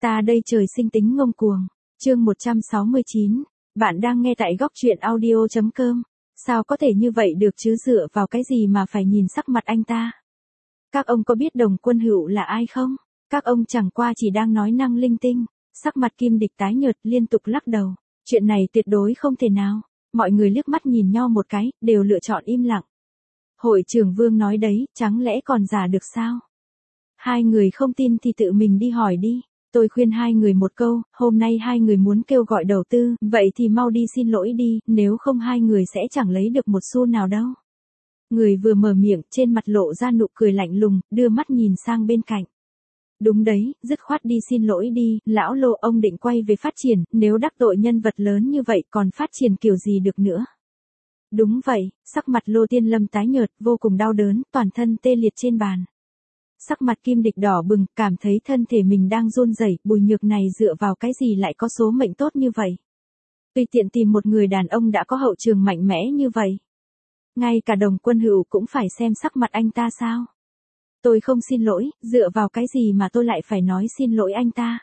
Ta đây trời sinh tính ngông cuồng. Chương 169. Bạn đang nghe tại góc truyện audio.com. Sao có thể như vậy được chứ, dựa vào cái gì mà phải nhìn sắc mặt anh ta? Các ông có biết Đồng Quân Hữu là ai không? Các ông chẳng qua chỉ đang nói năng linh tinh. Sắc mặt Kim Địch tái nhợt, liên tục lắc đầu. Chuyện này tuyệt đối không thể nào. Mọi người liếc mắt nhìn nhau một cái, đều lựa chọn im lặng. Hội trưởng Vương nói đấy, chẳng lẽ còn giả được sao? Hai người không tin thì tự mình đi hỏi đi. Tôi khuyên hai người một câu, hôm nay hai người muốn kêu gọi đầu tư, vậy thì mau đi xin lỗi đi, nếu không hai người sẽ chẳng lấy được một xu nào đâu. Người vừa mở miệng, trên mặt lộ ra nụ cười lạnh lùng, đưa mắt nhìn sang bên cạnh. Đúng đấy, dứt khoát đi xin lỗi đi, lão Lô, ông định quay về phát triển, nếu đắc tội nhân vật lớn như vậy còn phát triển kiểu gì được nữa. Đúng vậy, sắc mặt Lô Tiên Lâm tái nhợt, vô cùng đau đớn, toàn thân tê liệt trên bàn. Sắc mặt Kim Địch đỏ bừng, cảm thấy thân thể mình đang run rẩy, Bùi Nhược này dựa vào cái gì lại có số mệnh tốt như vậy. Tùy tiện tìm một người đàn ông đã có hậu trường mạnh mẽ như vậy. Ngay cả Đồng Quân Hữu cũng phải xem sắc mặt anh ta sao. Tôi không xin lỗi, dựa vào cái gì mà tôi lại phải nói xin lỗi anh ta.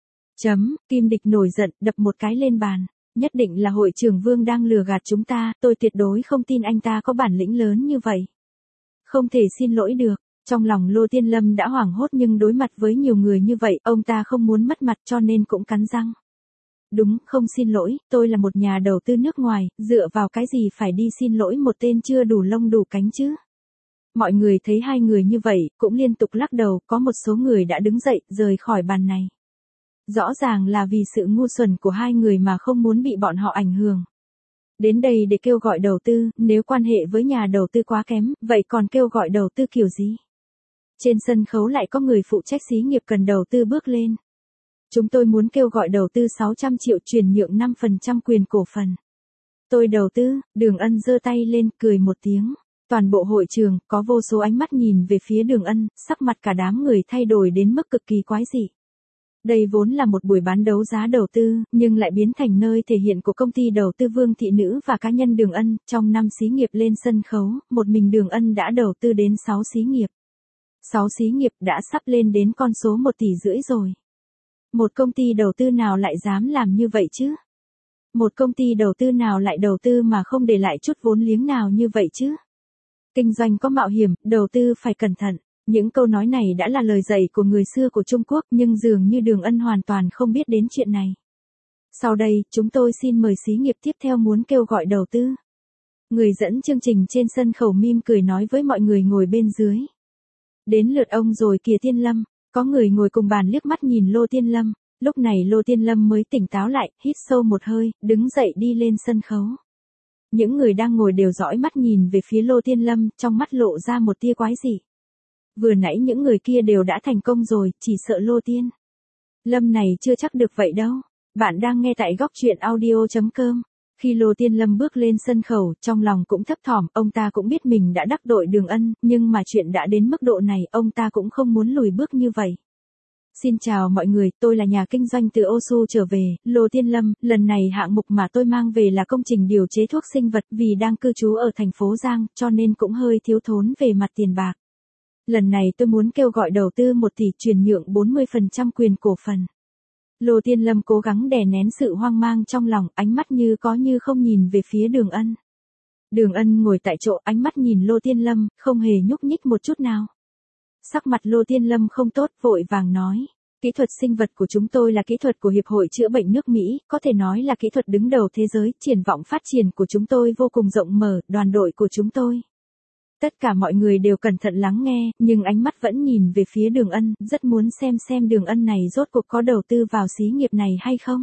Kim Địch nổi giận, đập một cái lên bàn. Nhất định là hội trưởng Vương đang lừa gạt chúng ta, tôi tuyệt đối không tin anh ta có bản lĩnh lớn như vậy. Không thể xin lỗi được. Trong lòng Lô Tiên Lâm đã hoảng hốt, nhưng đối mặt với nhiều người như vậy, ông ta không muốn mất mặt cho nên cũng cắn răng. Đúng, không xin lỗi, tôi là một nhà đầu tư nước ngoài, dựa vào cái gì phải đi xin lỗi một tên chưa đủ lông đủ cánh chứ? Mọi người thấy hai người như vậy, cũng liên tục lắc đầu, có một số người đã đứng dậy, rời khỏi bàn này. Rõ ràng là vì sự ngu xuẩn của hai người mà không muốn bị bọn họ ảnh hưởng. Đến đây để kêu gọi đầu tư, nếu quan hệ với nhà đầu tư quá kém, vậy còn kêu gọi đầu tư kiểu gì? Trên sân khấu lại có người phụ trách xí nghiệp cần đầu tư bước lên. Chúng tôi muốn kêu gọi đầu tư 600 triệu, chuyển nhượng 5% quyền cổ phần. Tôi đầu tư, Đường Ân giơ tay lên, cười một tiếng. Toàn bộ hội trường, có vô số ánh mắt nhìn về phía Đường Ân, sắc mặt cả đám người thay đổi đến mức cực kỳ quái dị. Đây vốn là một buổi bán đấu giá đầu tư, nhưng lại biến thành nơi thể hiện của công ty đầu tư Vương Thị Nữ và cá nhân Đường Ân. Trong 5 xí nghiệp lên sân khấu, một mình Đường Ân đã đầu tư đến 6 xí nghiệp. 6 xí nghiệp đã sắp lên đến con số 1,5 tỷ rồi. Một công ty đầu tư nào lại dám làm như vậy chứ? Một công ty đầu tư nào lại đầu tư mà không để lại chút vốn liếng nào như vậy chứ? Kinh doanh có mạo hiểm, đầu tư phải cẩn thận. Những câu nói này đã là lời dạy của người xưa của Trung Quốc, nhưng dường như Đường Ân hoàn toàn không biết đến chuyện này. Sau đây, chúng tôi xin mời xí nghiệp tiếp theo muốn kêu gọi đầu tư. Người dẫn chương trình trên sân khấu mỉm cười nói với mọi người ngồi bên dưới. Đến lượt ông rồi kìa Tiên Lâm. Có người ngồi cùng bàn liếc mắt nhìn Lô Tiên Lâm. Lúc này Lô Tiên Lâm mới tỉnh táo lại, hít sâu một hơi, đứng dậy đi lên sân khấu. Những người đang ngồi đều dõi mắt nhìn về phía Lô Tiên Lâm, trong mắt lộ ra một tia quái dị. Vừa nãy những người kia đều đã thành công rồi, chỉ sợ Lô Tiên Lâm này chưa chắc được vậy đâu. Bạn đang nghe tại góc truyện audio.com. Khi Lô Tiên Lâm bước lên sân khấu, trong lòng cũng thấp thỏm, ông ta cũng biết mình đã đắc tội Đường Ân, nhưng mà chuyện đã đến mức độ này, ông ta cũng không muốn lùi bước như vậy. Xin chào mọi người, tôi là nhà kinh doanh từ Osu trở về, Lô Tiên Lâm, lần này hạng mục mà tôi mang về là công trình điều chế thuốc sinh vật, vì đang cư trú ở thành phố Giang, cho nên cũng hơi thiếu thốn về mặt tiền bạc. Lần này tôi muốn kêu gọi đầu tư 1 tỷ, chuyển nhượng 40% quyền cổ phần. Lô Tiên Lâm cố gắng đè nén sự hoang mang trong lòng, ánh mắt như có như không nhìn về phía Đường Ân. Đường Ân ngồi tại chỗ, ánh mắt nhìn Lô Tiên Lâm, không hề nhúc nhích một chút nào. Sắc mặt Lô Tiên Lâm không tốt, vội vàng nói. Kỹ thuật sinh vật của chúng tôi là kỹ thuật của Hiệp hội Chữa bệnh nước Mỹ, có thể nói là kỹ thuật đứng đầu thế giới, triển vọng phát triển của chúng tôi vô cùng rộng mở, đoàn đội của chúng tôi. Tất cả mọi người đều cẩn thận lắng nghe, nhưng ánh mắt vẫn nhìn về phía Đường Ân, rất muốn xem Đường Ân này rốt cuộc có đầu tư vào xí nghiệp này hay không.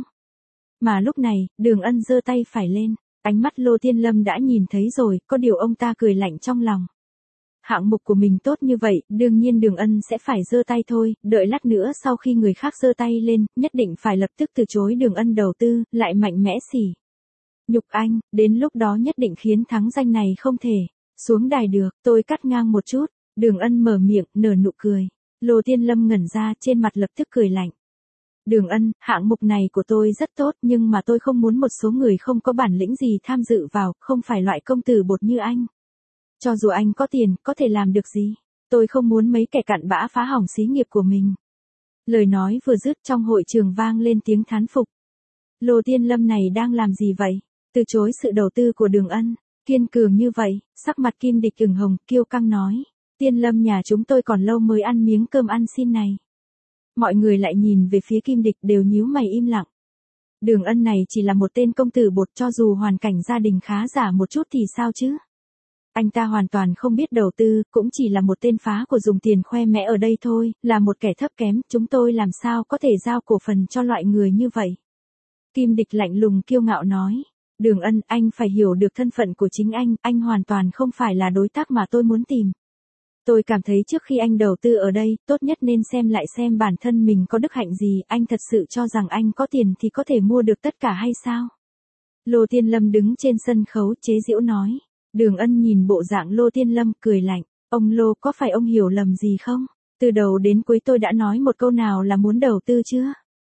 Mà lúc này, Đường Ân giơ tay phải lên, ánh mắt Lô Tiên Lâm đã nhìn thấy rồi, có điều ông ta cười lạnh trong lòng. Hạng mục của mình tốt như vậy, đương nhiên Đường Ân sẽ phải giơ tay thôi, đợi lát nữa sau khi người khác giơ tay lên, nhất định phải lập tức từ chối Đường Ân đầu tư, lại mạnh mẽ xỉ nhục anh, đến lúc đó nhất định khiến thắng danh này không thể xuống đài được. Tôi cắt ngang một chút. Đường Ân mở miệng, nở nụ cười. Lô Tiên Lâm ngẩn ra, trên mặt lập tức cười lạnh. Đường Ân, hạng mục này của tôi rất tốt, nhưng mà tôi không muốn một số người không có bản lĩnh gì tham dự vào, không phải loại công tử bột như anh. Cho dù anh có tiền, có thể làm được gì? Tôi không muốn mấy kẻ cặn bã phá hỏng xí nghiệp của mình. Lời nói vừa dứt trong hội trường vang lên tiếng thán phục. Lô Tiên Lâm này đang làm gì vậy? Từ chối sự đầu tư của Đường Ân, kiên cường như vậy, sắc mặt Kim Địch ửng hồng, kiêu căng nói. Tiên Lâm nhà chúng tôi còn lâu mới ăn miếng cơm ăn xin này. Mọi người lại nhìn về phía Kim Địch đều nhíu mày im lặng. Đường Ân này chỉ là một tên công tử bột, cho dù hoàn cảnh gia đình khá giả một chút thì sao chứ? Anh ta hoàn toàn không biết đầu tư, cũng chỉ là một tên phá của dùng tiền khoe mẽ ở đây thôi, là một kẻ thấp kém, chúng tôi làm sao có thể giao cổ phần cho loại người như vậy. Kim Địch lạnh lùng kiêu ngạo nói. Đường Ân, anh phải hiểu được thân phận của chính anh hoàn toàn không phải là đối tác mà tôi muốn tìm. Tôi cảm thấy trước khi anh đầu tư ở đây, tốt nhất nên xem lại xem bản thân mình có đức hạnh gì, anh thật sự cho rằng anh có tiền thì có thể mua được tất cả hay sao? Lô Tiên Lâm đứng trên sân khấu chế giễu nói. Đường Ân nhìn bộ dạng Lô Tiên Lâm cười lạnh, ông Lô có phải ông hiểu lầm gì không? Từ đầu đến cuối tôi đã nói một câu nào là muốn đầu tư chưa?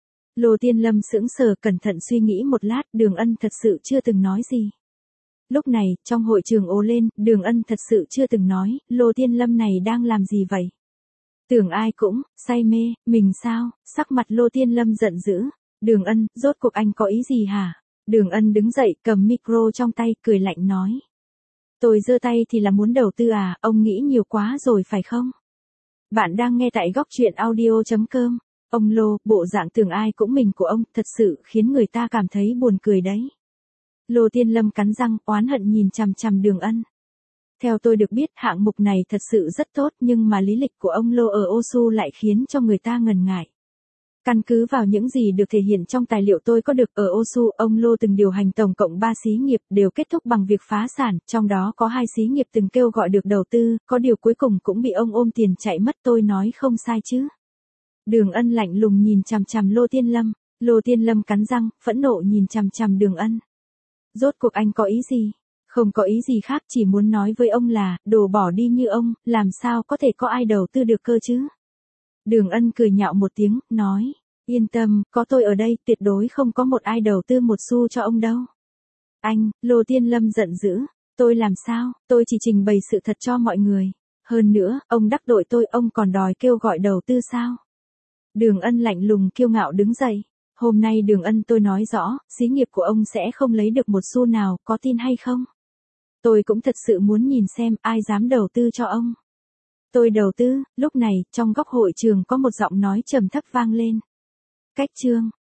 Lô Tiên Lâm sững sờ cẩn thận suy nghĩ một lát, Đường Ân thật sự chưa từng nói gì. Lúc này, trong hội trường ồ lên, Đường Ân thật sự chưa từng nói, Lô Tiên Lâm này đang làm gì vậy? Tưởng ai cũng, say mê, mình sao? Sắc mặt Lô Tiên Lâm giận dữ. Đường Ân, rốt cuộc anh có ý gì hả? Đường Ân đứng dậy cầm micro trong tay, cười lạnh nói. Tôi giơ tay thì là muốn đầu tư à, ông nghĩ nhiều quá rồi phải không? Bạn đang nghe tại góc truyện audio.com. Ông Lô, bộ dạng tưởng ai cũng mình của ông, thật sự khiến người ta cảm thấy buồn cười đấy. Lô Tiên Lâm cắn răng, oán hận nhìn chằm chằm Đường Ân. Theo tôi được biết, hạng mục này thật sự rất tốt, nhưng mà lý lịch của ông Lô ở Osu lại khiến cho người ta ngần ngại. Căn cứ vào những gì được thể hiện trong tài liệu tôi có được ở Osu, ông Lô từng điều hành tổng cộng 3 xí nghiệp đều kết thúc bằng việc phá sản, trong đó có 2 xí nghiệp từng kêu gọi được đầu tư, có điều cuối cùng cũng bị ông ôm tiền chạy mất, tôi nói không sai chứ. Đường Ân lạnh lùng nhìn chằm chằm Lô Tiên Lâm, Lô Tiên Lâm cắn răng, phẫn nộ nhìn chằm chằm Đường Ân. Rốt cuộc anh có ý gì? Không có ý gì khác, chỉ muốn nói với ông là, đồ bỏ đi như ông, làm sao có thể có ai đầu tư được cơ chứ? Đường Ân cười nhạo một tiếng, nói, yên tâm, có tôi ở đây, tuyệt đối không có một ai đầu tư một xu cho ông đâu. Anh, Lô Tiên Lâm giận dữ, tôi làm sao, tôi chỉ trình bày sự thật cho mọi người. Hơn nữa, ông đắc tội tôi, ông còn đòi kêu gọi đầu tư sao? Đường Ân lạnh lùng kiêu ngạo đứng dậy. Hôm nay Đường Ân tôi nói rõ, xí nghiệp của ông sẽ không lấy được một xu nào, có tin hay không? Tôi cũng thật sự muốn nhìn xem ai dám đầu tư cho ông. Tôi đầu tư, lúc này, trong góc hội trường có một giọng nói trầm thấp vang lên. Cách chương.